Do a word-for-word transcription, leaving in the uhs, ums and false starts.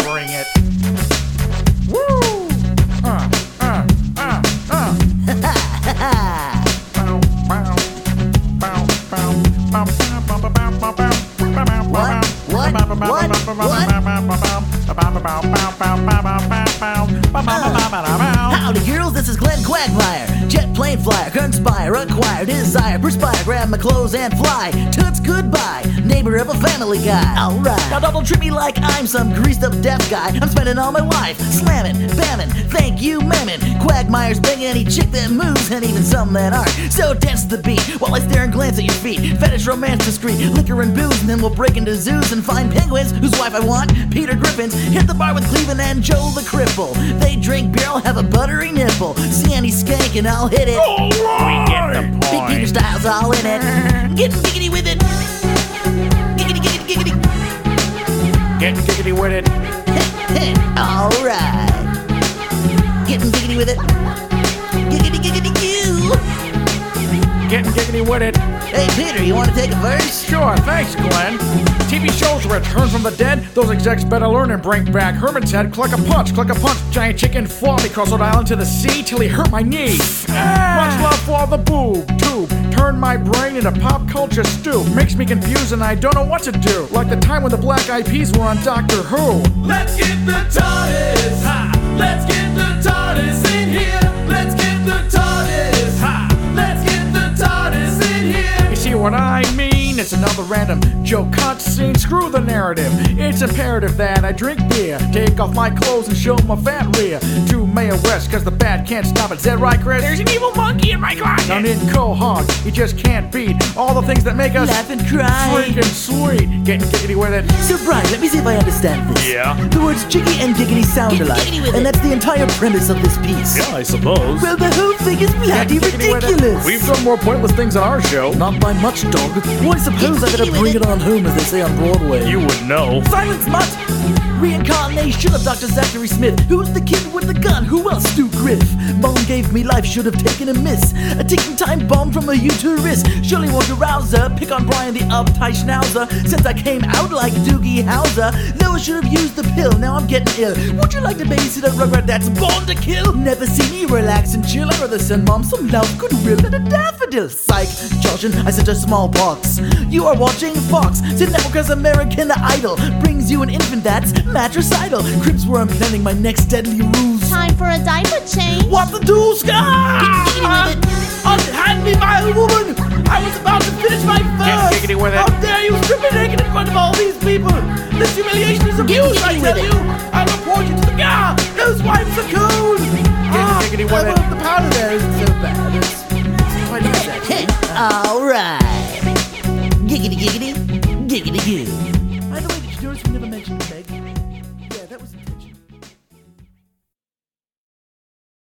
bring it. Woo! Uh, uh, uh, uh. What? What? What? What? Howdy girls, this is Glenn Quagmire. Jet plane flyer, conspire, acquire, desire, perspire, grab my clothes and fly. Toots goodbye, neighbor of a family guy. Alright, now don't treat me like I'm some greased up deaf guy. I'm spending all my life slamming, bamming, thank you, mammon. Quagmire's banging any chick that moves, and even some that aren't. So dance to the beat while I stare and glance at your feet. Fetish, romance, discreet, liquor and booze, and then we'll break into zoos and find penguins whose wife I want, Peter Griffins. Hit the bar with Cleveland and Joe the Cripple. They drink beer, I'll have a buttery nipple. See any skank and I'll hit it. All right. We get the Big point. Peter style's all in it. Getting giggity with it. Giggity, giggity, giggity. Getting giggity with it. Alright. Getting giggity with it. Giggity, giggity, goo. Getting giggity with it. Hey, Peter, you want to take a verse? Sure, thanks, Glenn. T V shows return from the dead. Those execs better learn and bring back Herman's head. Click a punch, click a punch. Giant chicken fought me across Rhode Island to the sea till he hurt my knee. Much love for the boob tube. Turn my brain into pop culture stew. Makes me confused and I don't know what to do. Like the time when the Black Eyed Peas were on Doctor Who. Let's get the TARDIS. Ha! Let's get the TARDIS in here. Let's get the TARDIS. Ha! Let's get the TARDIS in here. You see what I mean? It's another random joke cutscene. Screw the narrative. It's imperative that I drink beer, take off my clothes and show my fat rear to Mayor West, cause the bat can't stop it. Is that right, Chris? There's an evil monkey in my closet. Down in Quahog, you just can't beat all the things that make us Laugh and cry. freaking sweet. Getting giggity with it. So, Brian, let me see if I understand this. Yeah. The words jiggy and giggity sound Get alike, giggity with and it. that's the entire premise of this piece. I suppose. Well, the whole thing is bloody Getting giggity with it. ridiculous. We've done more pointless things on our show. Not by much, dog. Well, I suppose I better bring it on home, as they say on Broadway. You would know. Silence, mutt! Reincarnation of Doctor Zachary Smith. Who's the kid with the gun? Who else? Stu Griff. Bone gave me life, should have taken a miss. A ticking time bomb from a uterus. Surely won't arouse her. Pick on Brian the uptight schnauzer. Since I came out like Doogie Howser, though I should have used the pill, now I'm getting ill. Would you like to babysit a rugrat that's born to kill? Never see me relax and chill. I'd rather send mom some love, goodwill, and a daffodil. Psych, Joshing, I sent her smallpox. You are watching Fox. Sit Network's American Idol brings you an infant that's matricidal. Cribs where I'm planning my next deadly rules. Time for a diaper change. What the deuce? Ah! Giggity with Unhand me, my woman! I was about to finish my verse! Get giggity with it. How dare you strip me naked in front of all these people! This humiliation is abuse, I giggity tell with it. you! I'll report you to the guard! Those wipes are cool! Ah, giggity with well, it. the powder there isn't so bad. It's, it's quite nice, actually. Alright! Giggity giggity, giggity goo. By the way, did you notice we never mentioned Meg? Yeah, that was...